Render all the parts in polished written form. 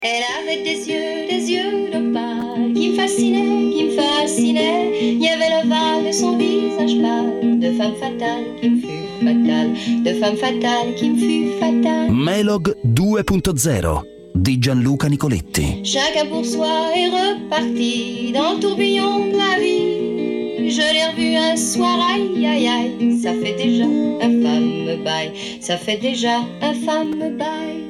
Elle avait des yeux d'opale qui me fascinaient. Il y avait l'ovale de son visage pâle, de femme fatale qui me fut fatale, de femme fatale qui me fut fatale. Melog 2.0 di Gianluca Nicoletti. Chacun pour soi est reparti dans le tourbillon de la vie. Je l'ai revu un soir, aïe aïe aïe, ça fait déjà un fameux bail, ça fait déjà un fameux bail.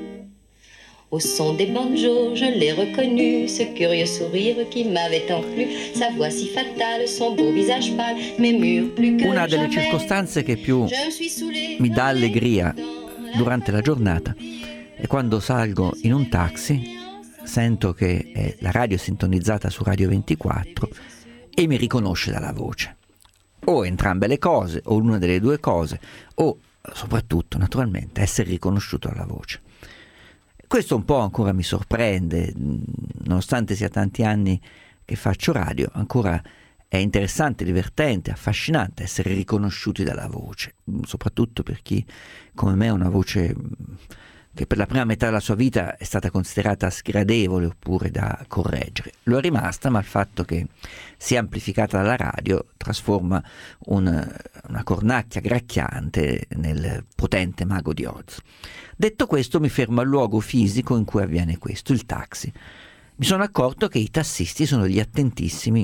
Au son des banjos, je l'ai reconnu, ce curieux sourire qui m'avait tant plu, sa voix si fatale, son beau visage pâle, mes murs plus que Una delle jamais. circostanze che più mi dà allegria durante la giornata è quando salgo in un taxi, sento che la radio è sintonizzata su Radio 24 e mi riconosce dalla voce. O entrambe le cose, o una delle due cose, o soprattutto, naturalmente, essere riconosciuto dalla voce. Questo un po' ancora mi sorprende, nonostante sia tanti anni che faccio radio, ancora è interessante, divertente, affascinante essere riconosciuti dalla voce, soprattutto per chi come me ha una voce che per la prima metà della sua vita è stata considerata sgradevole oppure da correggere. Lo è rimasta, ma il fatto che sia amplificata dalla radio trasforma una cornacchia gracchiante nel potente mago di Oz. Detto questo, mi fermo al luogo fisico in cui avviene questo, il taxi. Mi sono accorto che i tassisti sono gli attentissimi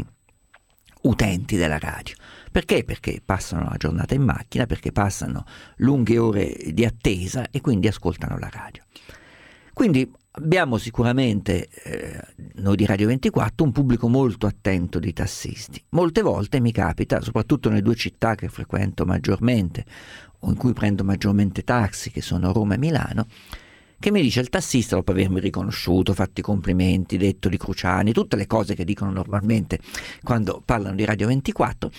utenti della radio. Perché? Perché passano la giornata in macchina, perché passano lunghe ore di attesa e quindi ascoltano la radio. Quindi abbiamo sicuramente, noi di Radio 24, un pubblico molto attento di tassisti. Molte volte mi capita, soprattutto nelle due città che frequento maggiormente o in cui prendo maggiormente taxi, che sono Roma e Milano, che mi dice il tassista, dopo avermi riconosciuto, fatto i complimenti, detto di Cruciani, tutte le cose che dicono normalmente quando parlano di Radio 24,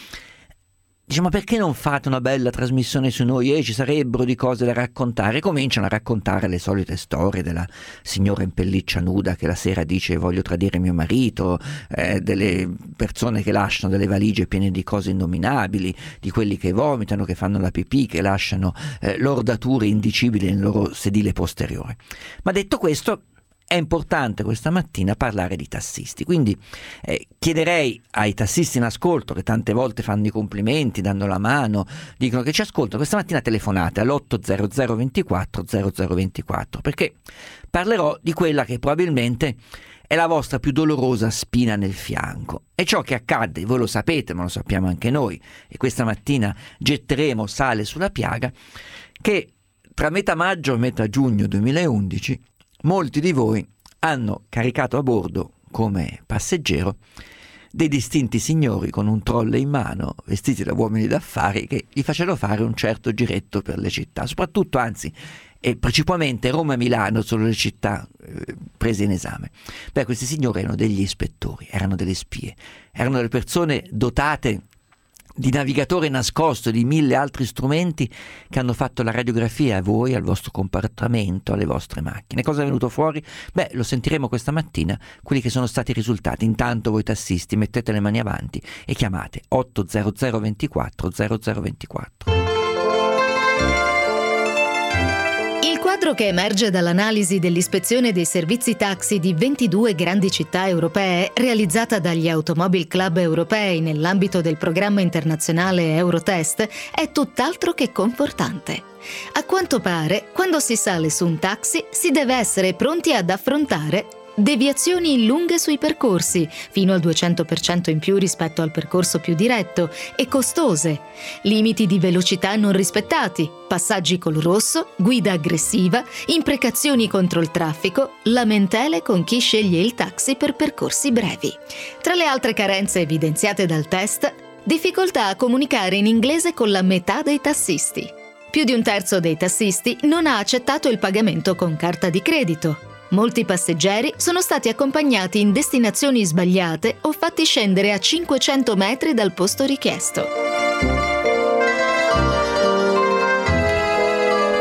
dice: ma perché non fate una bella trasmissione su noi? Ci sarebbero di cose da raccontare. Cominciano a raccontare le solite storie della signora in pelliccia nuda che la sera dice voglio tradire mio marito, delle persone che lasciano delle valigie piene di cose innominabili, di quelli che vomitano, che fanno la pipì, che lasciano lordature indicibili nel loro sedile posteriore. Ma detto questo, è importante questa mattina parlare di tassisti, quindi chiederei ai tassisti in ascolto, che tante volte fanno i complimenti, danno la mano, dicono che ci ascoltano, questa mattina telefonate all'800 24 0024, perché parlerò di quella che probabilmente è la vostra più dolorosa spina nel fianco. E ciò che accadde, voi lo sapete, ma lo sappiamo anche noi, e questa mattina getteremo sale sulla piaga, che tra metà maggio e metà giugno 2011 molti di voi hanno caricato a bordo come passeggero dei distinti signori con un trolley in mano, vestiti da uomini d'affari, che gli facevano fare un certo giretto per le città, soprattutto, anzi, e principalmente Roma e Milano sono le città prese in esame. Beh, questi signori erano degli ispettori, erano delle spie, erano delle persone dotate di navigatore nascosto, di 1000 altri strumenti che hanno fatto la radiografia a voi, al vostro comportamento, alle vostre macchine. Cosa è venuto fuori? Beh, lo sentiremo questa mattina, quelli che sono stati i risultati. Intanto voi tassisti mettete le mani avanti e chiamate 800 24 0024. Il quadro che emerge dall'analisi dell'ispezione dei servizi taxi di 22 grandi città europee realizzata dagli Automobile Club europei nell'ambito del programma internazionale Eurotest è tutt'altro che confortante. A quanto pare, quando si sale su un taxi si deve essere pronti ad affrontare deviazioni lunghe sui percorsi, fino al 200% in più rispetto al percorso più diretto, e costose, limiti di velocità non rispettati, passaggi col rosso, guida aggressiva, imprecazioni contro il traffico, lamentele con chi sceglie il taxi per percorsi brevi. Tra le altre carenze evidenziate dal test, difficoltà a comunicare in inglese con la metà dei tassisti. Più di un terzo dei tassisti non ha accettato il pagamento con carta di credito. Molti passeggeri sono stati accompagnati in destinazioni sbagliate o fatti scendere a 500 metri dal posto richiesto.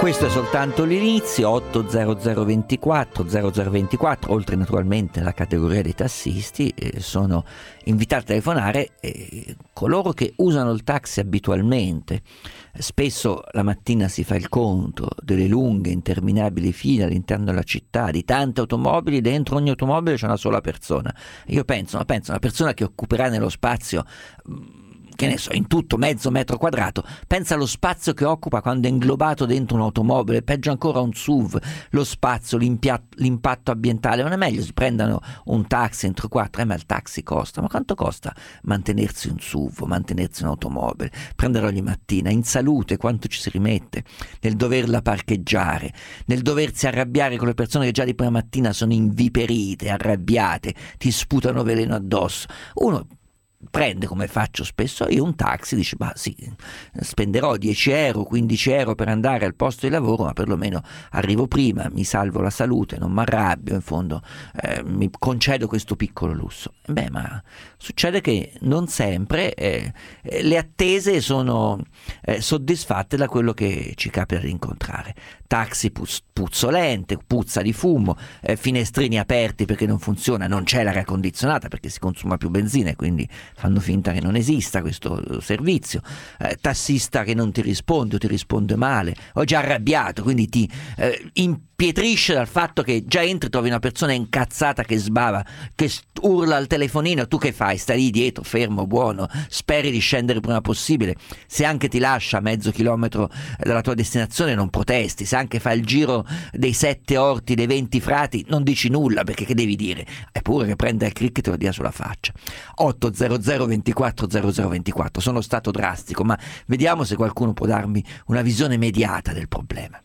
Questo è soltanto l'inizio. 80024 0024, oltre naturalmente alla categoria dei tassisti, sono invitati a telefonare coloro che usano il taxi abitualmente. Spesso la mattina si fa il conto delle lunghe interminabili file all'interno della città, di tante automobili, dentro ogni automobile c'è una sola persona. Io penso una persona che occuperà nello spazio, che ne so, in tutto mezzo metro quadrato, pensa allo spazio che occupa quando è inglobato dentro un'automobile, peggio ancora un SUV, lo spazio, l'impatto ambientale. Non è meglio si prendano un taxi entro 4? Ma il taxi costa, ma quanto costa mantenersi un SUV, mantenersi un'automobile, prenderlo ogni mattina? In salute quanto ci si rimette nel doverla parcheggiare, nel doversi arrabbiare con le persone che già di prima mattina sono inviperite, arrabbiate, ti sputano veleno addosso. Uno prende, come faccio spesso io, un taxi, dice ma sì, spenderò 10 euro, 15 euro per andare al posto di lavoro, ma perlomeno arrivo prima, mi salvo la salute, non mi arrabbio, in fondo mi concedo questo piccolo lusso. Ma succede che non sempre le attese sono soddisfatte da quello che ci capita di incontrare. Taxi puzzolente, puzza di fumo, finestrini aperti perché non funziona, non c'è l'aria condizionata perché si consuma più benzina e quindi fanno finta che non esista questo servizio, tassista che non ti risponde o ti risponde male, o già arrabbiato, quindi ti impietrisce dal fatto che già entri, trovi una persona incazzata che sbava, che urla al telefonino, tu che fai? Stai lì dietro, fermo, buono, speri di scendere il prima possibile. Se anche ti lascia a mezzo chilometro dalla tua destinazione non protesti, se anche fai il giro dei 7 orti, dei 20 frati, non dici nulla, perché che devi dire? Eppure che prende il crick e te lo dia sulla faccia. 800 24 0024. Sono stato drastico, ma vediamo se qualcuno può darmi una visione immediata del problema.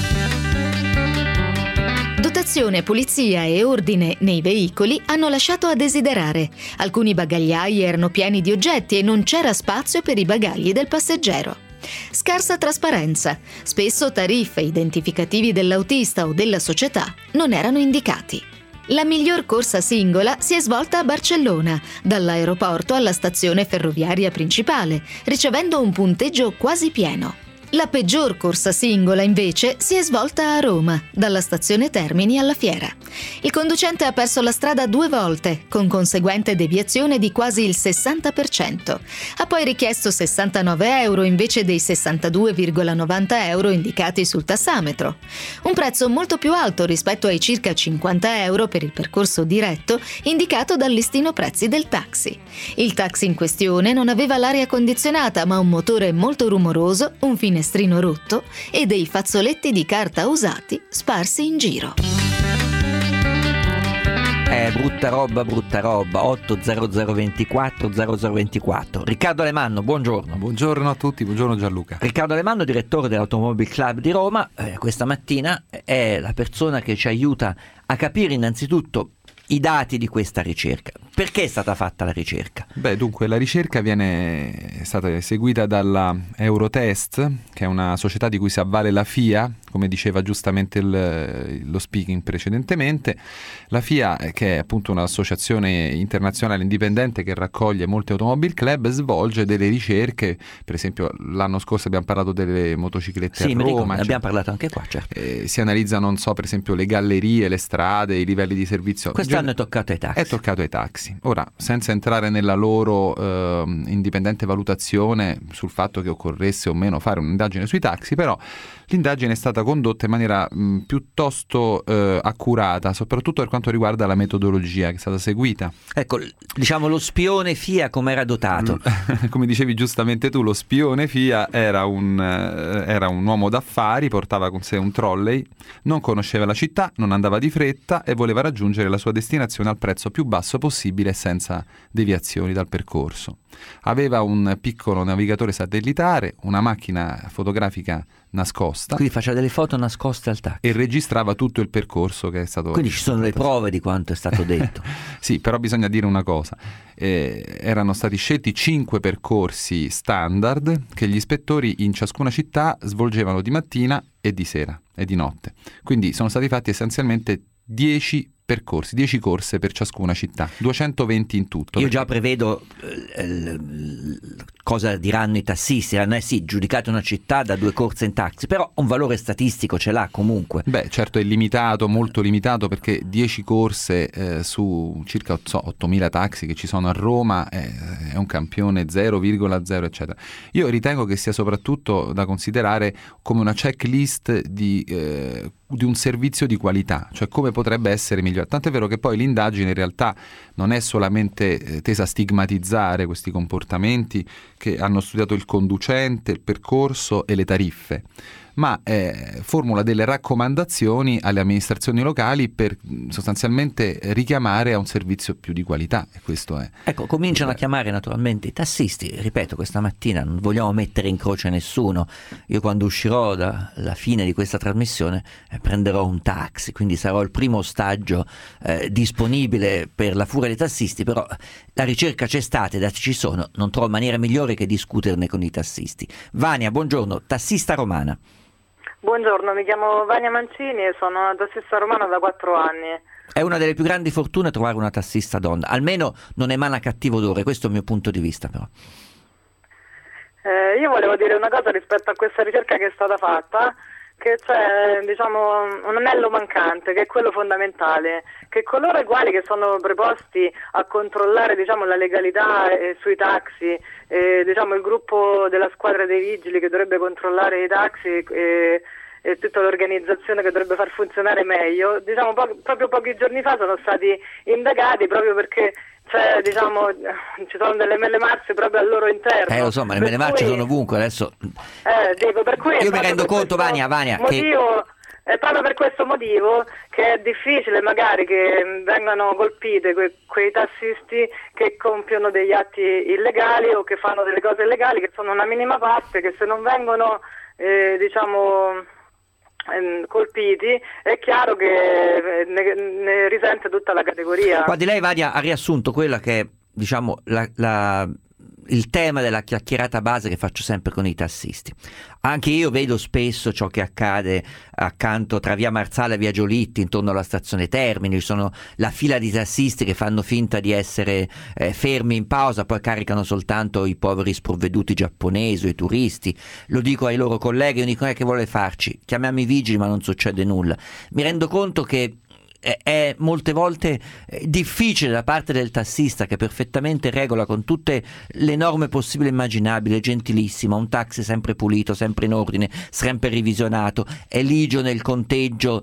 Dotazione, pulizia e ordine nei veicoli hanno lasciato a desiderare. Alcuni bagagliai erano pieni di oggetti e non c'era spazio per i bagagli del passeggero. Scarsa trasparenza. Spesso tariffe, identificativi dell'autista o della società non erano indicati. La miglior corsa singola si è svolta a Barcellona, dall'aeroporto alla stazione ferroviaria principale, ricevendo un punteggio quasi pieno. La peggior corsa singola, invece, si è svolta a Roma, dalla stazione Termini alla Fiera. Il conducente ha perso la strada 2 volte, con conseguente deviazione di quasi il 60%. Ha poi richiesto 69 euro invece dei 62,90 euro indicati sul tassametro. Un prezzo molto più alto rispetto ai circa 50 euro per il percorso diretto indicato dal listino prezzi del taxi. Il taxi in questione non aveva l'aria condizionata, ma un motore molto rumoroso, un finestrino rotto e dei fazzoletti di carta usati sparsi in giro. Brutta roba. 80024 0024. Riccardo Alemanno, buongiorno. Buongiorno a tutti, buongiorno Gianluca. Riccardo Alemanno, direttore dell'Automobile Club di Roma, questa mattina è la persona che ci aiuta a capire innanzitutto i dati di questa ricerca. Perché è stata fatta la ricerca? Dunque la ricerca è stata eseguita dalla Eurotest, che è una società di cui si avvale la FIA, come diceva giustamente lo speaking precedentemente. La FIA, che è appunto un'associazione internazionale indipendente che raccoglie molti automobile club, svolge delle ricerche. Per esempio l'anno scorso abbiamo parlato delle motociclette a Roma. Ne abbiamo parlato anche qua, certo. Si analizzano, per esempio le gallerie, le strade, i livelli di servizio. Quest'anno è toccato ai taxi. È toccato ai taxi. Ora, senza entrare nella loro indipendente valutazione sul fatto che occorresse o meno fare un'indagine sui taxi, però l'indagine è stata condotta in maniera piuttosto accurata, soprattutto per quanto riguarda la metodologia che è stata seguita. Ecco, diciamo lo spione FIA come era dotato? Come dicevi giustamente tu, lo spione FIA era un uomo d'affari, portava con sé un trolley, non conosceva la città, non andava di fretta e voleva raggiungere la sua destinazione al prezzo più basso possibile senza deviazioni dal percorso. Aveva un piccolo navigatore satellitare, una macchina fotografica nascosta. Quindi faceva delle foto nascoste al taxi. E registrava tutto il percorso che è stato... Quindi ci sono le prove di quanto è stato detto. Sì, però bisogna dire una cosa. Erano stati scelti 5 percorsi standard che gli ispettori in ciascuna città svolgevano di mattina e di sera e di notte. Quindi sono stati fatti essenzialmente 10 percorsi, 10 corse per ciascuna città, 220 in tutto. Io già prevedo cosa diranno i tassisti, diranno sì, giudicate una città da 2 corse in taxi, però un valore statistico ce l'ha comunque. Beh, certo è limitato, molto limitato, perché 10 corse su circa 8.000 taxi che ci sono a Roma è un campione 0,0 eccetera. Io ritengo che sia soprattutto da considerare come una checklist di un servizio di qualità, cioè come potrebbe essere migliore. Tant'è vero che poi l'indagine in realtà non è solamente tesa a stigmatizzare questi comportamenti che hanno studiato il conducente, il percorso e le tariffe, ma formula delle raccomandazioni alle amministrazioni locali per sostanzialmente richiamare a un servizio più di qualità, e questo è. Ecco, cominciano a chiamare naturalmente i tassisti. Ripeto, questa mattina non vogliamo mettere in croce nessuno. Io quando uscirò dalla fine di questa trasmissione prenderò un taxi, quindi sarò il primo ostaggio disponibile per la furia dei tassisti, però la ricerca c'è stata, i dati ci sono, non trovo maniera migliore che discuterne con i tassisti. Vania, buongiorno, tassista romana. Buongiorno, mi chiamo Vania Mancini e sono una tassista romana da 4 anni. È una delle più grandi fortune trovare una tassista donna, almeno non emana cattivo odore, questo è il mio punto di vista però. Io volevo dire una cosa rispetto a questa ricerca che è stata fatta, che c'è un anello mancante, che è quello fondamentale, che coloro i quali che sono preposti a controllare la legalità sui taxi, il gruppo della squadra dei vigili che dovrebbe controllare i taxi e tutta l'organizzazione che dovrebbe far funzionare meglio, proprio pochi giorni fa sono stati indagati proprio perché ci sono delle mele marce proprio al loro interno. Lo so, ma le mele marce sono ovunque adesso. Per cui io mi rendo conto, Vania, motivo, è proprio per questo motivo che è difficile magari che vengano colpite quei tassisti che compiono degli atti illegali o che fanno delle cose illegali, che sono una minima parte, che se non vengono colpiti è chiaro che ne risente tutta la categoria. Guardi, lei Vania ha riassunto quella che è il tema della chiacchierata base che faccio sempre con i tassisti. Anche io vedo spesso ciò che accade accanto tra via Marsala e via Giolitti, intorno alla stazione Termini. Ci sono la fila di tassisti che fanno finta di essere fermi in pausa, poi caricano soltanto i poveri sprovveduti giapponesi o i turisti. Lo dico ai loro colleghi, io dico che vuole farci? Chiamiamo i vigili ma non succede nulla. Mi rendo conto che è molte volte difficile da parte del tassista, che perfettamente regola con tutte le norme possibili e immaginabili, è gentilissimo, un taxi sempre pulito, sempre in ordine, sempre revisionato, è ligio nel conteggio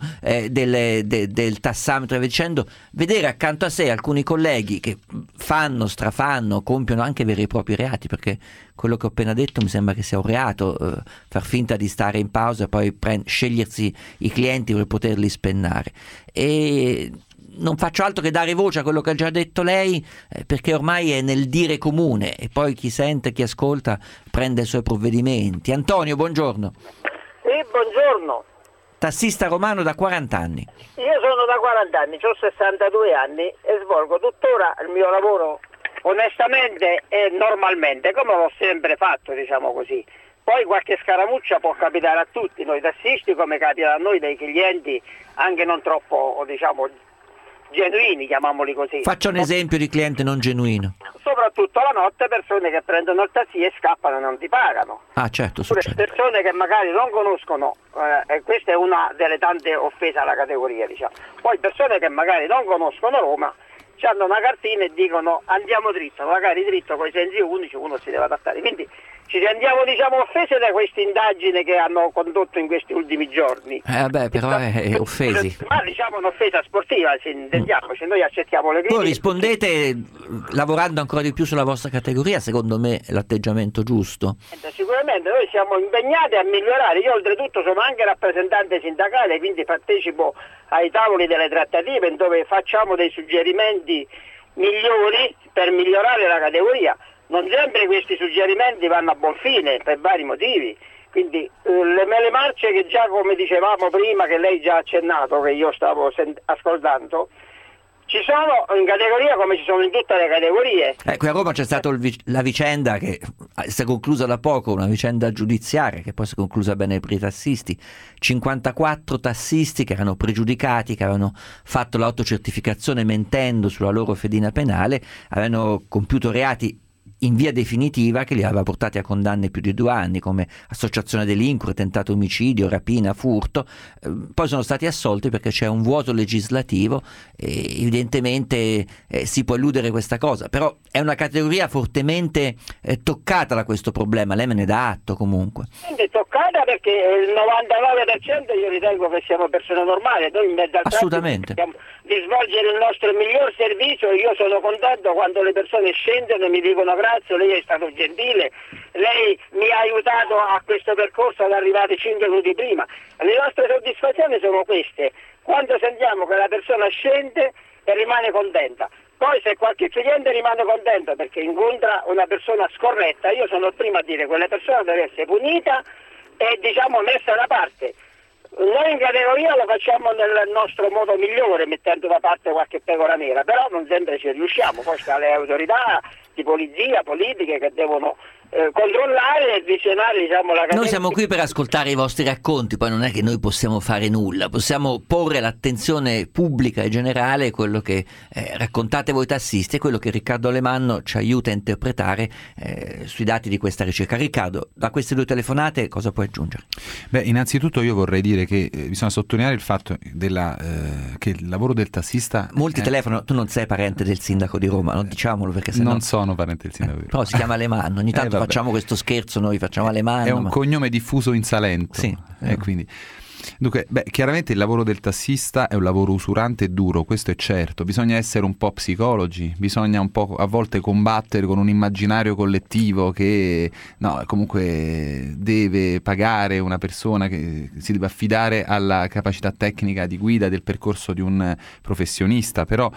del tassametro e via dicendo, vedere accanto a sé alcuni colleghi che fanno, strafanno, compiono anche veri e propri reati, perché quello che ho appena detto mi sembra che sia un reato, far finta di stare in pausa e poi scegliersi i clienti per poterli spennare. E non faccio altro che dare voce a quello che ha già detto lei, perché ormai è nel dire comune e poi chi sente, chi ascolta prende i suoi provvedimenti. Antonio, buongiorno. Sì, buongiorno. Tassista romano da 40 anni. Io sono da 40 anni, ho 62 anni e svolgo tuttora il mio lavoro onestamente e normalmente, come l'ho sempre fatto, diciamo così. Poi qualche scaramuccia può capitare a tutti, noi tassisti, come capita a noi dei clienti anche non troppo, genuini, chiamiamoli così. Faccia un esempio di cliente non genuino. Soprattutto la notte, persone che prendono il taxi e scappano e non ti pagano. Ah, certo, oppure succede. Persone che magari non conoscono, e questa è una delle tante offese alla categoria, Poi persone che magari non conoscono Roma, hanno una cartina e dicono andiamo dritto, magari dritto con i sensi unici uno si deve adattare. Quindi ci rendiamo offese da questa indagine che hanno condotto in questi ultimi giorni. Però è offesi. Ma un'offesa sportiva, intendiamoci, noi accettiamo le critiche. Voi rispondete lavorando ancora di più sulla vostra categoria, secondo me è l'atteggiamento giusto. Sicuramente noi siamo impegnati a migliorare. Io oltretutto sono anche rappresentante sindacale, quindi partecipo ai tavoli delle trattative dove facciamo dei suggerimenti migliori per migliorare la categoria. Non sempre questi suggerimenti vanno a buon fine per vari motivi, quindi le mele marce che già, come dicevamo prima, che lei già ha accennato, che io stavo ascoltando, ci sono in categoria come ci sono in tutte le categorie. Qui a Roma c'è stata la vicenda che si è conclusa da poco, una vicenda giudiziaria che poi si è conclusa bene per i tassisti. 54 tassisti che erano pregiudicati, che avevano fatto l'autocertificazione mentendo sulla loro fedina penale, avevano compiuto reati in via definitiva che li aveva portati a condanne più di 2 anni, come associazione a delinquere, tentato omicidio, rapina, furto. Poi sono stati assolti perché c'è un vuoto legislativo e evidentemente si può eludere questa cosa, però è una categoria fortemente toccata da questo problema, lei me ne dà atto comunque. È toccata perché il 99% io ritengo che siamo persone normali, noi in mezzo al assolutamente di svolgere il nostro miglior servizio. Io sono contento quando le persone scendono e mi dicono grazie, lei è stato gentile, lei mi ha aiutato a questo percorso ad arrivare 5 minuti prima. Le nostre soddisfazioni sono queste, quando sentiamo che la persona scende e rimane contenta. Poi se qualche cliente rimane contento perché incontra una persona scorretta, io sono il primo a dire che quella persona deve essere punita e messa da parte. Noi in categoria lo facciamo nel nostro modo migliore, mettendo da parte qualche pecora nera, però non sempre ci riusciamo. Poi sta le autorità di polizia, politiche che devono controllare e visionare la categoria. Noi siamo qui per ascoltare i vostri racconti, poi non è che noi possiamo fare nulla, possiamo porre l'attenzione pubblica e generale a quello che raccontate voi tassisti e quello che Riccardo Alemanno ci aiuta a interpretare sui dati di questa ricerca. Riccardo, da queste 2 telefonate cosa puoi aggiungere? Innanzitutto io vorrei dire che bisogna sottolineare il fatto che il lavoro del tassista... Molti telefonano, tu non sei parente del sindaco di Roma, non diciamolo perché sennò... Non sono parente del sindaco di Roma. Però si chiama Alemanno, ogni tanto facciamo questo scherzo, noi facciamo Alemanno. È un cognome diffuso in Salento. Sì. Quindi... Dunque, chiaramente il lavoro del tassista è un lavoro usurante e duro, questo è certo. Bisogna essere un po' psicologi, bisogna un po' a volte combattere con un immaginario collettivo che comunque deve pagare una persona che si deve affidare alla capacità tecnica di guida del percorso di un professionista, però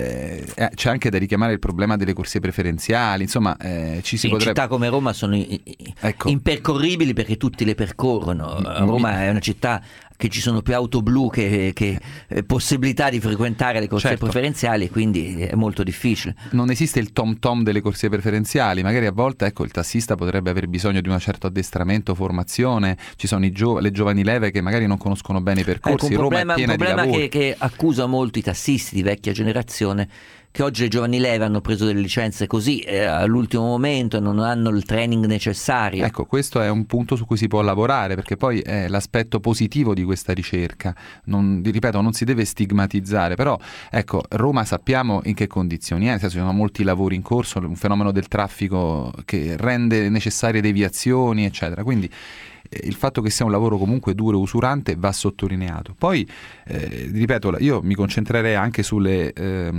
c'è anche da richiamare il problema delle corsie preferenziali, insomma ci si potrebbe... città come Roma sono impercorribili perché tutti le percorrono. Roma è una città che ci sono più auto blu che possibilità di frequentare le corsie preferenziali e quindi è molto difficile. Non esiste il tom tom delle corsie preferenziali, magari a volte il tassista potrebbe aver bisogno di un certo addestramento, formazione, ci sono le giovani leve che magari non conoscono bene i percorsi. Roma è piena di lavoro. Un problema che accusa molto i tassisti di vecchia generazione, che oggi le giovani leve hanno preso delle licenze così all'ultimo momento e non hanno il training necessario. Ecco, questo è un punto su cui si può lavorare, perché poi è l'aspetto positivo di questa ricerca. Ripeto, non si deve stigmatizzare, però Roma sappiamo in che condizioni è, nel senso ci sono molti lavori in corso, un fenomeno del traffico che rende necessarie deviazioni, eccetera, quindi il fatto che sia un lavoro comunque duro e usurante va sottolineato. Poi, ripeto, io mi concentrerei anche sulle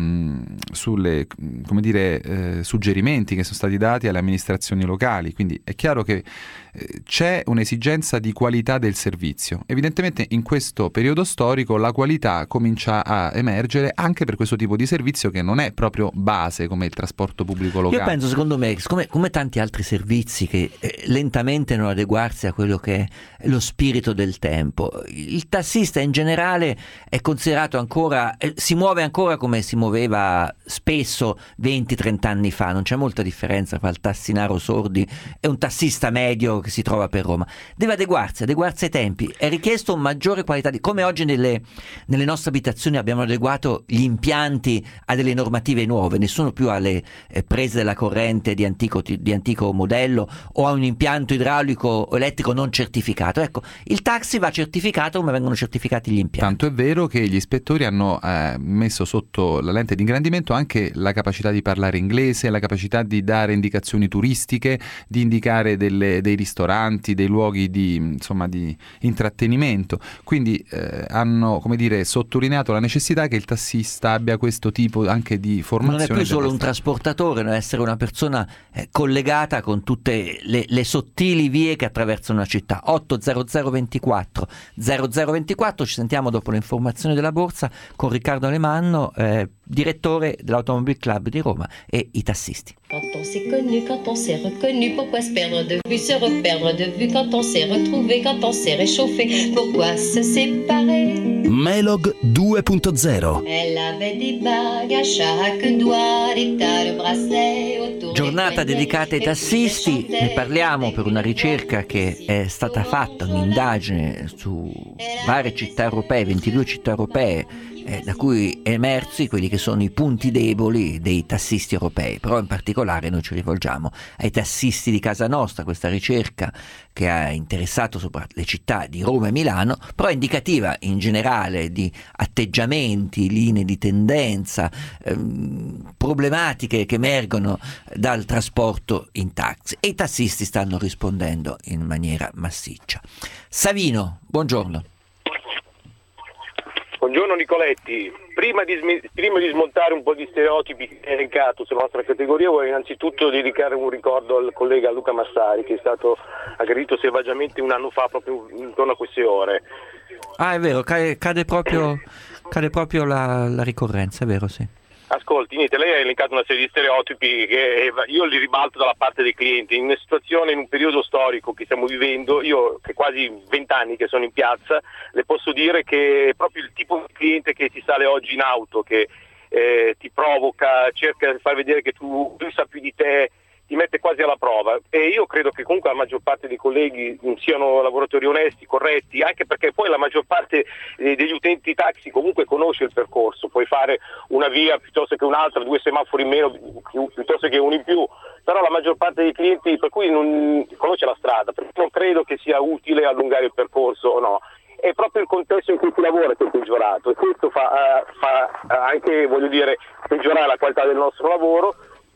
suggerimenti che sono stati dati alle amministrazioni locali, quindi è chiaro che c'è un'esigenza di qualità del servizio. Evidentemente in questo periodo storico la qualità comincia a emergere anche per questo tipo di servizio che non è proprio base come il trasporto pubblico locale. Io penso, secondo me, come tanti altri servizi che lentamente non adeguarsi a quello che è lo spirito del tempo. Il tassista in generale è considerato ancora, si muove ancora come si muoveva spesso 20-30 anni fa, non c'è molta differenza tra il tassinaro Sordi e un tassista medio che si trova per Roma. Deve adeguarsi ai tempi, è richiesto una maggiore qualità come oggi nelle nostre abitazioni abbiamo adeguato gli impianti a delle normative nuove, nessuno più alle prese della corrente di antico modello o a un impianto idraulico o elettrico non certificato. Ecco, il taxi va certificato come vengono certificati gli impianti. Tanto è vero che gli ispettori hanno messo sotto la lente di ingrandimento anche la capacità di parlare inglese, la capacità di dare indicazioni turistiche, di indicare dei ristoranti, dei luoghi di intrattenimento. Quindi hanno, sottolineato la necessità che il tassista abbia questo tipo anche di formazione. Non è più solo un trasportatore, deve essere una persona collegata con tutte le sottili vie che attraversano una città. 80024 0024, ci sentiamo dopo le informazioni della borsa con Riccardo Alemanno, direttore dell'Automobile Club di Roma e i tassisti. Quand on s'est connu, quand on s'est reconnu, pourquoi se perdre de vue, se reperdre de vue, quand on s'est retrouvé, quand on s'est réchauffé, pourquoi se séparer? Melog 2.0. Elle avait des bagues à chaque doigt, des tas de bracelets autour. Giornata dedicata ai tassisti, ne parliamo per una ricerca che è stata fatta, un'indagine su varie città europee, 22 città europee, da cui emersi quelli che sono i punti deboli dei tassisti europei, però in particolare noi ci rivolgiamo ai tassisti di casa nostra. Questa ricerca che ha interessato soprattutto le città di Roma e Milano, però è indicativa in generale di atteggiamenti, linee di tendenza, problematiche che emergono dal trasporto in taxi, e i tassisti stanno rispondendo in maniera massiccia. Savino, buongiorno. Buongiorno Nicoletti, prima di smontare un po' di stereotipi che hai elencato sulla nostra categoria, vorrei innanzitutto dedicare un ricordo al collega Luca Massari, che è stato aggredito selvaggiamente un anno fa proprio intorno a queste ore. Ah, è vero, cade proprio la ricorrenza, è vero, sì. Ascolti, niente, lei ha elencato una serie di stereotipi che io li ribalto dalla parte dei clienti. In una situazione, in un periodo storico che stiamo vivendo, io che quasi 20 anni che sono in piazza, le posso dire che è proprio il tipo di cliente che ti sale oggi in auto, che ti provoca, cerca di far vedere che lui sa più di te, ti mette quasi alla prova, e io credo che comunque la maggior parte dei colleghi siano lavoratori onesti, corretti, anche perché poi la maggior parte degli utenti taxi comunque conosce il percorso, puoi fare una via piuttosto che un'altra, 2 semafori in meno piuttosto che uno in più, però la maggior parte dei clienti per cui non conosce la strada, perché non credo che sia utile allungare il percorso o no. È proprio il contesto in cui si lavora che è peggiorato, e questo fa anche, voglio dire, peggiorare la qualità del nostro lavoro.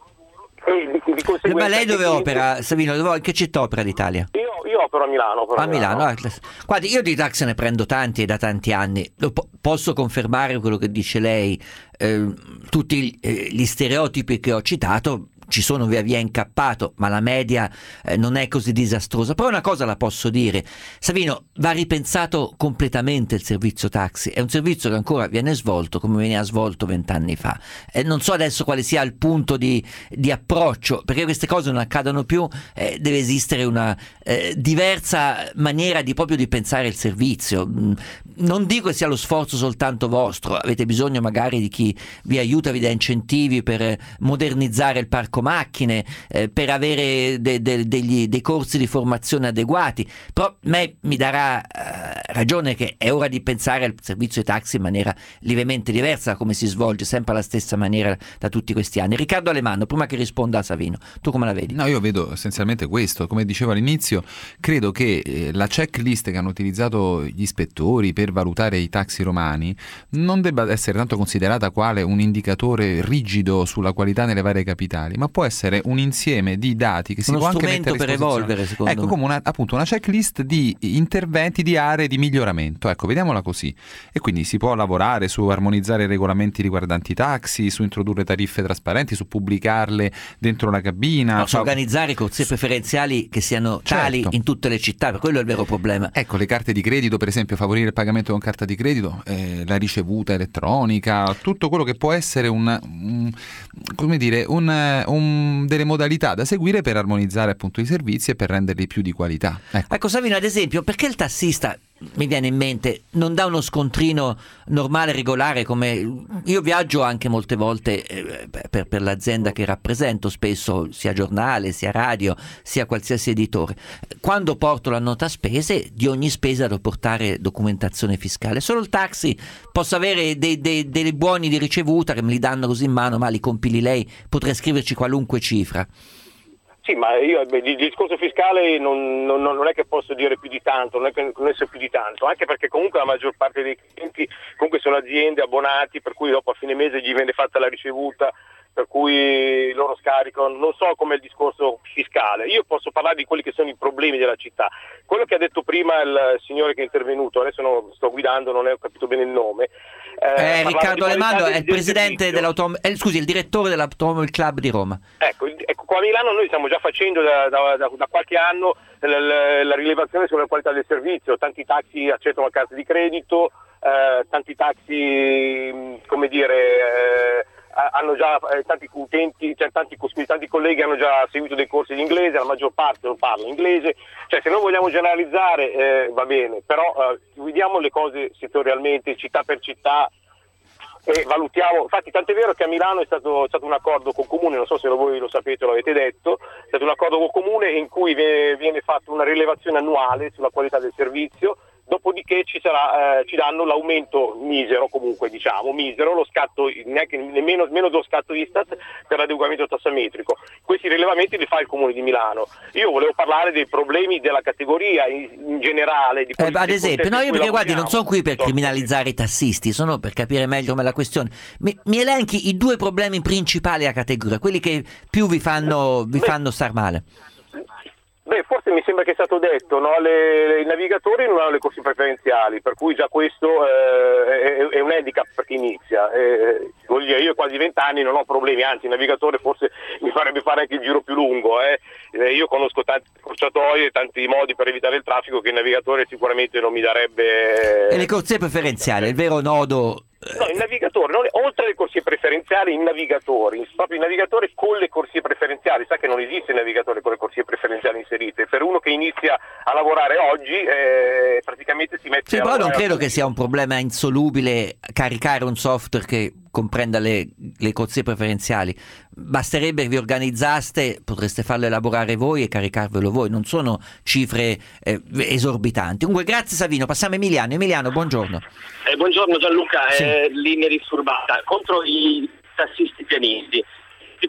Ma lei dove opera, Savino? In che città opera d'Italia? Io opero a Milano. A Milano. Guardi, io di taxi ne prendo tanti e da tanti anni. Posso confermare quello che dice lei. Tutti gli stereotipi che ho citato ci sono via via incappato, ma la media non è così disastrosa. Però una cosa la posso dire, Savino, va ripensato completamente il servizio taxi. È un servizio che ancora viene svolto come veniva svolto 20 anni fa. Non so adesso quale sia il punto di approccio, perché queste cose non accadono più. Deve esistere una diversa maniera proprio di pensare il servizio. Non dico che sia lo sforzo soltanto vostro, avete bisogno magari di chi vi aiuta, vi dà incentivi per modernizzare il parco macchine, per avere dei corsi di formazione adeguati, però mi darà ragione che è ora di pensare al servizio di taxi in maniera lievemente diversa, come si svolge sempre alla stessa maniera da tutti questi anni. Riccardo Alemanno, prima che risponda a Savino, tu come la vedi? No, io vedo essenzialmente questo, come dicevo all'inizio, credo che la checklist che hanno utilizzato gli ispettori per valutare i taxi romani non debba essere tanto considerata quale un indicatore rigido sulla qualità nelle varie capitali, ma può essere un insieme di dati che si può anche mettere a disposizione. Uno strumento per evolvere, secondo me. Come appunto una checklist di interventi, di aree di miglioramento, ecco, vediamola così. E quindi si può lavorare su armonizzare i regolamenti riguardanti i taxi, su introdurre tariffe trasparenti, su pubblicarle dentro la cabina, su organizzare corsie preferenziali che siano tali in tutte le città, per quello è il vero problema. Ecco, le carte di credito, per esempio, favorire il pagamento con carta di credito, la ricevuta elettronica, tutto quello che può essere delle modalità da seguire per armonizzare appunto i servizi e per renderli più di qualità. Ecco Savino, ad esempio, perché il tassista, mi viene in mente, non dà uno scontrino normale, regolare, come io viaggio anche molte volte per l'azienda che rappresento, spesso sia giornale, sia radio, sia qualsiasi editore. Quando porto la nota spese, di ogni spesa devo portare documentazione fiscale. Solo il taxi posso avere dei buoni di ricevuta che me li danno così in mano, ma li compili lei, potrei scriverci qualunque cifra. Sì, ma io il discorso fiscale non è che posso dire più di tanto, non è che non so più di tanto, anche perché comunque la maggior parte dei clienti comunque sono aziende, abbonati, per cui dopo a fine mese gli viene fatta la ricevuta, per cui loro scaricano, non so com'è il discorso fiscale. Io posso parlare di quelli che sono i problemi della città. Quello che ha detto prima il signore che è intervenuto, adesso sto guidando, non ho capito bene il nome. Riccardo Alemanno è il presidente il direttore dell'Automobile Club di Roma. Ecco, qua a Milano noi stiamo già facendo da qualche anno la rilevazione sulla qualità del servizio. Tanti taxi accettano la carta di credito, tanti taxi, come dire, hanno già tanti utenti, cioè tanti colleghi hanno già seguito dei corsi di inglese, la maggior parte non parla inglese, cioè se non vogliamo generalizzare va bene, però vediamo le cose settorialmente, città per città, e valutiamo. Infatti tant'è vero che a Milano è stato un accordo con Comune, non so se voi lo sapete o l'avete detto, è stato un accordo con Comune in cui viene fatta una rilevazione annuale sulla qualità del servizio, dopodiché ci danno l'aumento misero, comunque diciamo misero, lo scatto nemmeno dello scatto Istat per l'adeguamento tassametrico. Questi rilevamenti li fa il Comune di Milano. Io volevo parlare dei problemi della categoria in generale. Ad esempio, no, io perché guardi, non sono qui per criminalizzare i tassisti, sono per capire meglio come la questione. Mi elenchi i 2 problemi principali a categoria, quelli che più vi fanno star male. Forse mi sembra che è stato detto, no? I navigatori non hanno le corsie preferenziali, per cui già questo è un handicap per chi inizia. Voglio dire, io ho quasi 20 anni, non ho problemi, anzi il navigatore forse mi farebbe fare anche il giro più lungo. Io conosco tanti scorciatoie e tanti modi per evitare il traffico che il navigatore sicuramente non mi darebbe. E le corsie preferenziali, il vero nodo. No, il navigatore, oltre alle corsie preferenziali, proprio il navigatore con le corsie preferenziali, sa che non esiste il navigatore con le corsie preferenziali inserite, per uno che inizia a lavorare oggi praticamente si mette sì, però non credo che sia un problema insolubile caricare un software che comprenda le corsie preferenziali. Basterebbe che vi organizzaste, potreste farlo elaborare voi e caricarvelo voi, non sono cifre esorbitanti. Comunque grazie Savino, passiamo a Emiliano, buongiorno. Buongiorno Gianluca, linea disturbata contro i tassisti pianisti. I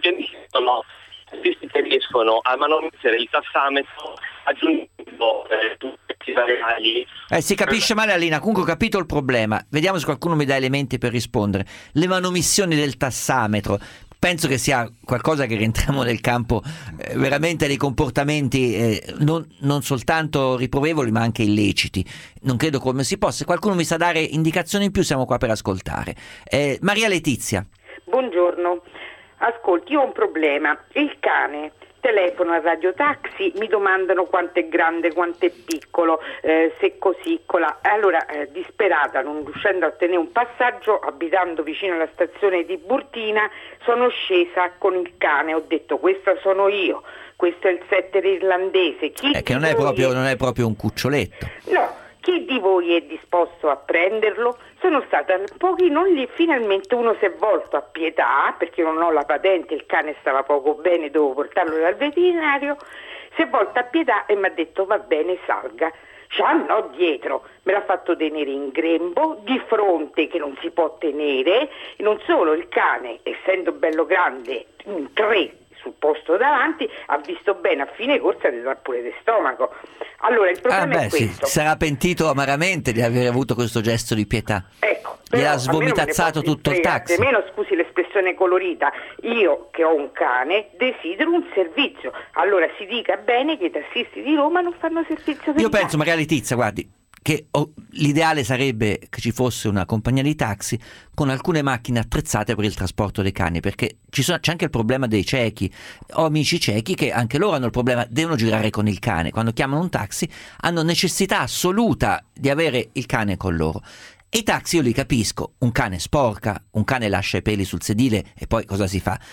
tassisti che riescono a manomettere il tassametro aggiungendo tutti i variabili. Si capisce male Alina, comunque ho capito il problema. Vediamo se qualcuno mi dà elementi per rispondere. Le manomissioni del tassametro. Penso che sia qualcosa che rientriamo nel campo veramente dei comportamenti non soltanto riprovevoli ma anche illeciti. Non credo come si possa. Se qualcuno mi sa dare indicazioni in più siamo qua per ascoltare. Maria Letizia. Buongiorno. Ascolti, io ho un problema. Il cane telefono a Radio Taxi, mi domandano quanto è grande, quanto è piccolo, se così, colà. Allora, disperata, non riuscendo a ottenere un passaggio, abitando vicino alla stazione di Burtina, sono scesa con il cane, ho detto questa sono io, questo è il setter irlandese. Che non è proprio un cuccioletto. No. Chi di voi è disposto a prenderlo? Sono stata un pochino lì, finalmente uno si è volto a pietà, perché io non ho la patente, il cane stava poco bene, dovevo portarlo dal veterinario, si è volto a pietà e mi ha detto va bene, salga. No, dietro, me l'ha fatto tenere in grembo, di fronte che non si può tenere, e non solo il cane, essendo bello grande, in 3 sul posto davanti, ha visto bene a fine corsa di dar pure di stomaco. Allora il problema è questo. Si sarà pentito amaramente di aver avuto questo gesto di pietà. Ecco, gli ha svomitazzato tutto il taxi. Almeno, scusi l'espressione colorita, io che ho un cane desidero un servizio. Allora si dica bene che i tassisti di Roma non fanno servizio per io penso, Maria Letizia, guardi, che l'ideale sarebbe che ci fosse una compagnia di taxi con alcune macchine attrezzate per il trasporto dei cani, perché c'è anche il problema dei ciechi. Ho amici ciechi che anche loro hanno il problema, devono girare con il cane, quando chiamano un taxi hanno necessità assoluta di avere il cane con loro. E i taxi io li capisco, un cane sporca, un cane lascia i peli sul sedile e poi cosa si fa?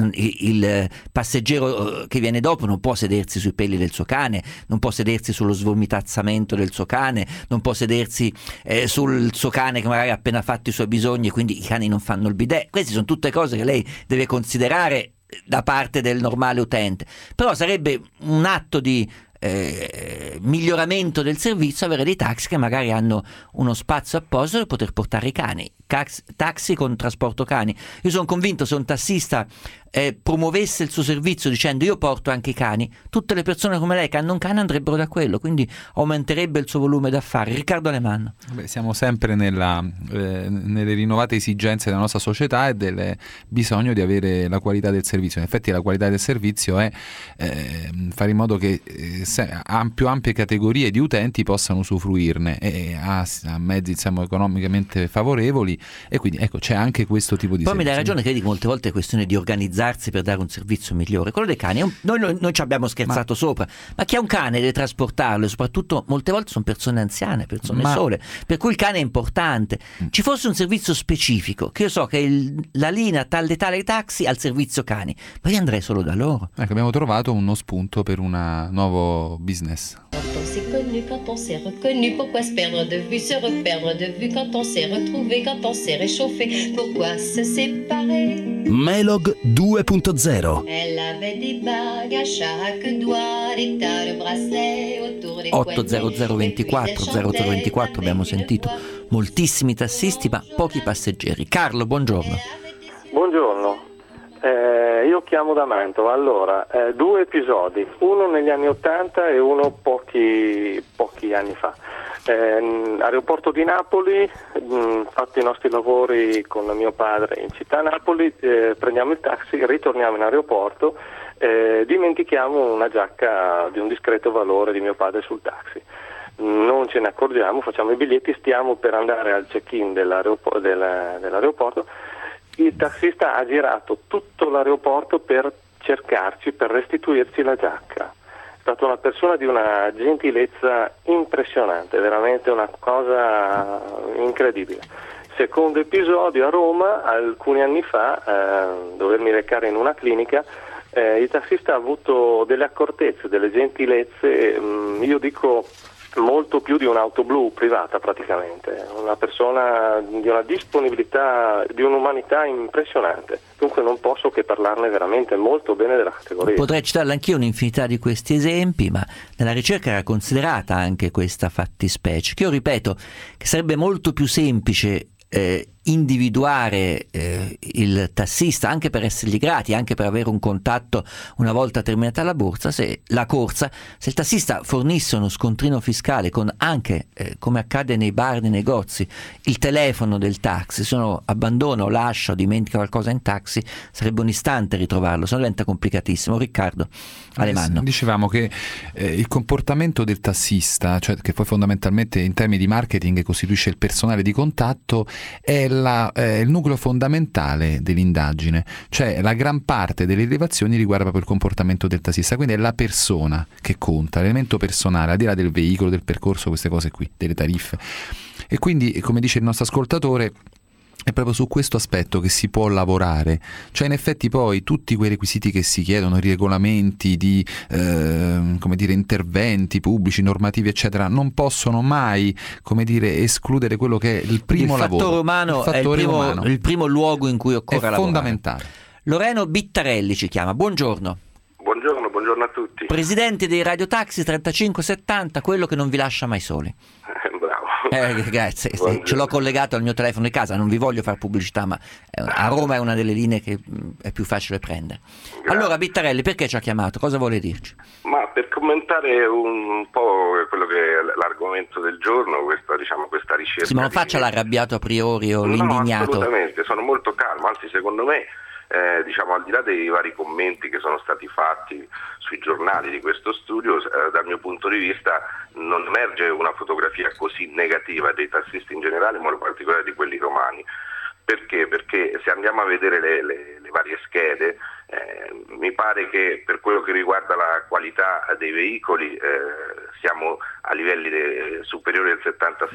Il passeggero che viene dopo non può sedersi sui peli del suo cane, non può sedersi sullo svomitazzamento del suo cane, non può sedersi sul suo cane che magari ha appena fatto i suoi bisogni e quindi i cani non fanno il bidet. Queste sono tutte cose che lei deve considerare da parte del normale utente, però sarebbe un atto di miglioramento del servizio avere dei taxi che magari hanno uno spazio apposito per poter portare i cani, taxi con trasporto cani. Io sono convinto, se un tassista promuovesse il suo servizio dicendo io porto anche i cani, tutte le persone come lei che hanno un cane andrebbero da quello, quindi aumenterebbe il suo volume d'affari. Riccardo Alemanno. Siamo sempre nelle rinnovate esigenze della nostra società e del bisogno di avere la qualità del servizio. In effetti la qualità del servizio è fare in modo che più ampie categorie di utenti possano usufruirne e a mezzi economicamente favorevoli e quindi ecco, c'è anche questo tipo di Poi mi dai servizio. ragione, credi che molte volte è questione di organizzarsi per dare un servizio migliore. Quello dei cani, noi ci abbiamo scherzato sopra, ma chi ha un cane deve trasportarlo, e soprattutto molte volte sono persone anziane, persone sole, per cui il cane è importante. Ci fosse un servizio specifico, che io so che la linea tal e tale taxi ha il servizio cani, ma io andrei solo da loro. Ecco, abbiamo trovato uno spunto per un nuovo business. Quand on s'est connu, quand on s'est reconnu, pourquoi se perdre de vue, se reperdre de vue, quand on s'est retrouvé, quand on s'est réchauffé, pourquoi se séparer? Melog 2.0. Elle avait des bagues à chaque doigt, des tas de bracelets autour des 80024 0024 abbiamo sentito moltissimi tassisti ma pochi passeggeri. Carlo, buongiorno. Buongiorno. Io chiamo da Mantova. Allora, 2 episodi, uno negli anni 80 e uno pochi anni fa. Aeroporto di Napoli, fatti i nostri lavori con mio padre in città Napoli, prendiamo il taxi, ritorniamo in aeroporto, dimentichiamo una giacca di un discreto valore di mio padre sul taxi. Non ce ne accorgiamo, facciamo i biglietti, stiamo per andare al check-in dell'aeroporto. Il tassista ha girato tutto l'aeroporto per cercarci, per restituirci la giacca. È stata una persona di una gentilezza impressionante, veramente una cosa incredibile. Secondo episodio a Roma, alcuni anni fa, dovermi recare in una clinica, il tassista ha avuto delle accortezze, delle gentilezze, io dico molto più di un'auto blu privata praticamente, una persona di una disponibilità, di un'umanità impressionante. Dunque non posso che parlarne veramente molto bene della categoria. Potrei citarle anch'io un'infinità di questi esempi, ma nella ricerca era considerata anche questa fattispecie, che io ripeto che sarebbe molto più semplice individuare il tassista, anche per essergli grati, anche per avere un contatto una volta terminata la corsa, se il tassista fornisse uno scontrino fiscale con anche, come accade nei bar, nei negozi, il telefono del taxi, se uno abbandona o lascia o dimentica qualcosa in taxi, sarebbe un istante ritrovarlo, se no diventa complicatissimo. Riccardo Alemanno. Dicevamo che il comportamento del tassista, cioè che poi fondamentalmente in termini di marketing costituisce il personale di contatto, è il nucleo fondamentale dell'indagine, cioè la gran parte delle rilevazioni riguarda proprio il comportamento del tassista, quindi è la persona che conta, l'elemento personale, al di là del veicolo, del percorso, queste cose qui, delle tariffe. E quindi, come dice il nostro ascoltatore, è proprio su questo aspetto che si può lavorare, cioè in effetti poi tutti quei requisiti che si chiedono, regolamenti di interventi pubblici, normativi eccetera, non possono mai escludere quello che è il primo lavoro. Il fattore umano è il primo luogo in cui occorre lavorare. È fondamentale. Loreno Bittarelli ci chiama, buongiorno. Buongiorno a tutti. Presidente dei radiotaxi 3570, quello che non vi lascia mai soli. Bravo. Grazie, ce l'ho collegato al mio telefono di casa, non vi voglio fare pubblicità, ma a Roma è una delle linee che è più facile prendere. Grazie. Allora Bittarelli, perché ci ha chiamato? Cosa vuole dirci? Ma per commentare un po' quello che è l'argomento del giorno, questa ricerca. Sì, ma non faccia l'arrabbiato a priori o l'indignato. No, assolutamente, sono molto calmo, anzi secondo me al di là dei vari commenti che sono stati fatti sui giornali di questo studio, dal mio punto di vista non emerge una fotografia così negativa dei tassisti in generale, ma in particolare di quelli romani. Perché? Perché se andiamo a vedere le varie schede, mi pare che per quello che riguarda la qualità dei veicoli siamo a livelli superiori al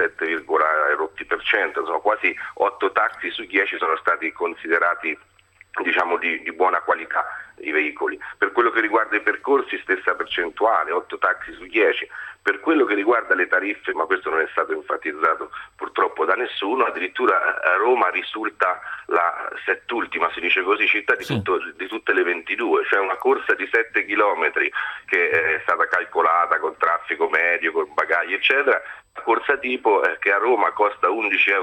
77,% insomma quasi 8 taxi su 10 sono stati considerati di buona qualità i veicoli. Per quello che riguarda i percorsi stessa percentuale, 8 taxi su 10. Per quello che riguarda le tariffe, ma questo non è stato enfatizzato purtroppo da nessuno, addirittura Roma risulta la settultima, si dice così, città di tutte le 22, cioè una corsa di 7 chilometri che è stata calcolata con traffico medio, con bagagli eccetera. La corsa tipo che a Roma costa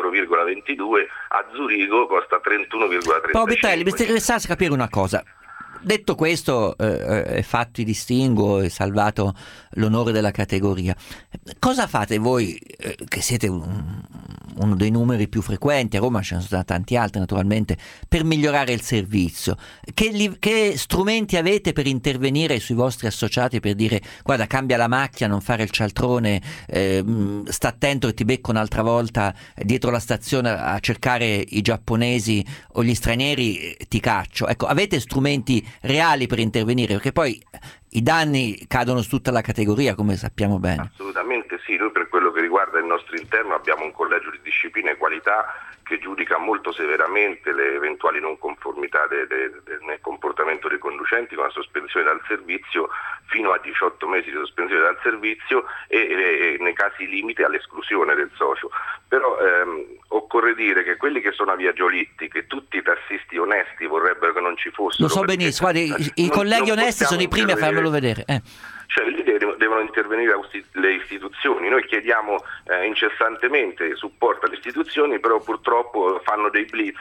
11,22 €, a Zurigo costa 31,35 €. Però Bittarelli, mi interessasse capire una cosa. detto questo, fatto i distinguo e salvato l'onore della categoria, cosa fate voi, che siete uno dei numeri più frequenti, a Roma ce ne sono tanti altri naturalmente, per migliorare il servizio? Che strumenti avete per intervenire sui vostri associati, per dire guarda, cambia la macchina, non fare il cialtrone, sta attento che ti becco un'altra volta dietro la stazione a cercare i giapponesi o gli stranieri, ti caccio? Ecco, avete strumenti reali per intervenire, perché poi i danni cadono su tutta la categoria, come sappiamo bene. Assolutamente sì, noi per quello che riguarda il nostro interno abbiamo un collegio di disciplina e qualità che giudica molto severamente le eventuali non conformità nel comportamento dei conducenti, con la sospensione dal servizio fino a 18 mesi di sospensione dal servizio e nei casi limite all'esclusione del socio. Però occorre dire che quelli che sono aviagiolitti, che tutti i tassisti onesti vorrebbero che non ci fossero. Lo so benissimo, guardi, i colleghi onesti sono i primi a farmelo vedere. Cioè lì devono intervenire le istituzioni. Noi chiediamo incessantemente supporto alle istituzioni, però purtroppo fanno dei blitz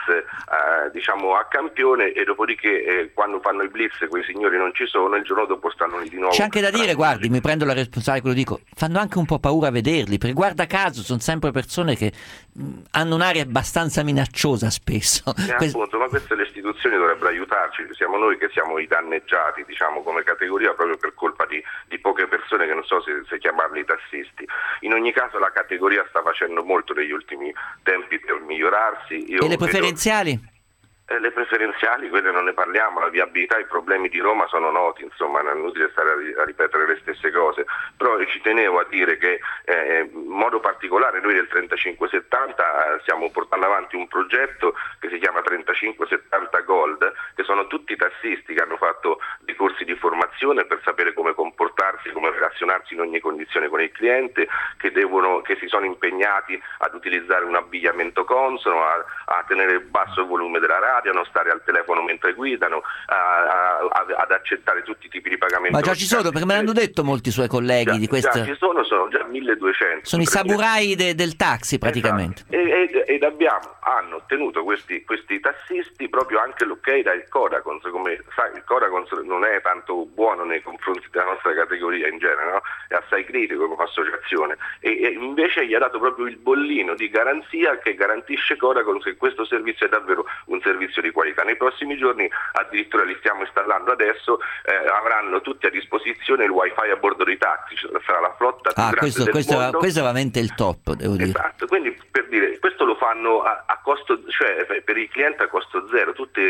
a campione, e dopodiché quando fanno i blitz quei signori non ci sono, il giorno dopo stanno lì di nuovo. C'è anche da dire, guardi, mi prendo la responsabilità, quello dico, fanno anche un po' paura a vederli, perché guarda caso sono sempre persone che hanno un'aria abbastanza minacciosa spesso. Appunto, ma queste le istituzioni dovrebbero aiutarci, siamo noi che siamo i danneggiati, come categoria, proprio per colpa di poche persone, che non so se chiamarli tassisti. In ogni caso la categoria sta facendo molto negli ultimi tempi per migliorarsi. E le preferenziali? Le preferenziali, quelle non ne parliamo, la viabilità, i problemi di Roma sono noti, insomma, non è inutile stare a ripetere le stesse cose, però ci tenevo a dire che in modo particolare noi del 3570 stiamo portando avanti un progetto che si chiama 3570 Gold, che sono tutti tassisti che hanno fatto dei corsi di formazione per sapere come comportarsi, come relazionarsi in ogni condizione con il cliente, che si sono impegnati ad utilizzare un abbigliamento consono, a tenere basso il volume della radio, a non stare al telefono mentre guidano, ad accettare tutti i tipi di pagamento. Ma già ci sono, perché me l'hanno detto molti suoi colleghi di questa. Già ci sono già 1200. Sono i samurai del taxi praticamente. Esatto. Ed hanno ottenuto questi tassisti proprio anche l'ok dal Codacons. Come sai, il Codacons non è tanto buono nei confronti della nostra categoria in genere, no? È assai critico come associazione, e invece gli ha dato proprio il bollino di garanzia che garantisce Codacons che questo servizio è davvero un servizio di qualità. Nei prossimi giorni, addirittura li stiamo installando adesso, avranno tutti a disposizione il wifi a bordo dei taxi, sarà la flotta più grande del mondo. Questo è veramente il top, devo dire. Esatto, quindi per dire, questo lo fanno a costo, cioè per il cliente a costo zero, tutto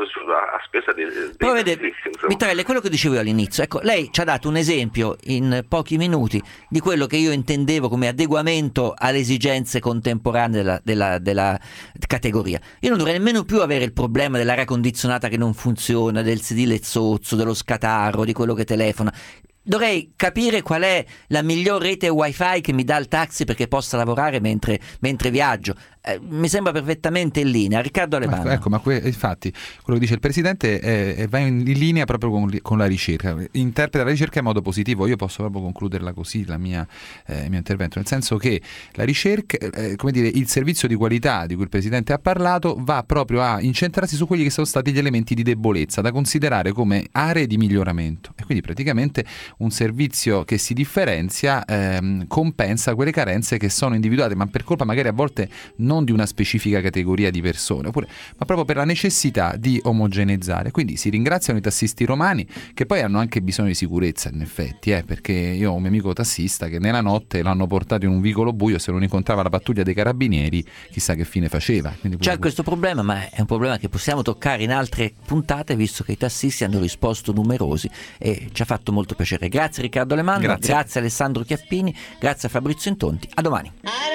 a spesa dei però vede, Mitrelle, quello che dicevo io all'inizio, ecco, lei ci ha dato un esempio in pochi minuti di quello che io intendevo come adeguamento alle esigenze contemporanee della categoria. Io non dovrei nemmeno più avere il problema dell'aria condizionata che non funziona, del sedile zozzo, dello scatarro, di quello che telefona. Dovrei capire qual è la miglior rete wifi che mi dà il taxi perché possa lavorare mentre viaggio. Mi sembra perfettamente in linea. Riccardo Alemanno. Ecco, ma infatti quello che dice il Presidente va in linea proprio con la ricerca, interpreta la ricerca in modo positivo. Io posso proprio concluderla così il mio intervento, nel senso che la ricerca, il servizio di qualità di cui il Presidente ha parlato va proprio a incentrarsi su quelli che sono stati gli elementi di debolezza da considerare come aree di miglioramento, e quindi praticamente un servizio che si differenzia compensa quelle carenze che sono individuate, ma per colpa magari a volte non di una specifica categoria di persone, ma proprio per la necessità di omogeneizzare. Quindi si ringraziano i tassisti romani, che poi hanno anche bisogno di sicurezza, in effetti, perché io ho un mio amico tassista che nella notte l'hanno portato in un vicolo buio, se non incontrava la pattuglia dei carabinieri chissà che fine faceva. C'è questo problema, ma è un problema che possiamo toccare in altre puntate, visto che i tassisti hanno risposto numerosi, e ci ha fatto molto piacere. Grazie Riccardo Alemanno, grazie Alessandro Chiappini, grazie a Fabrizio Intonti, a domani.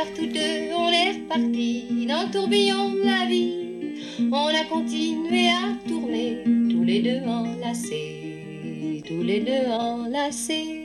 Parti dans le tourbillon de la vie, on a continué à tourner, tous les deux enlacés, tous les deux enlacés.